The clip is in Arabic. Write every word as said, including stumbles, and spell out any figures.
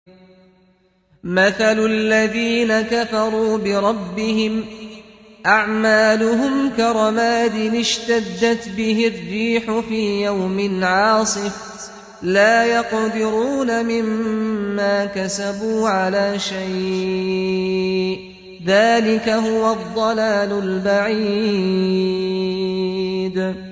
مثل الذين كفروا بربهم أعمالهم كرماد اشتدت به الريح في يوم عاصف لا يقدرون مما كسبوا على شيء ذلك هو الضلال البعيد.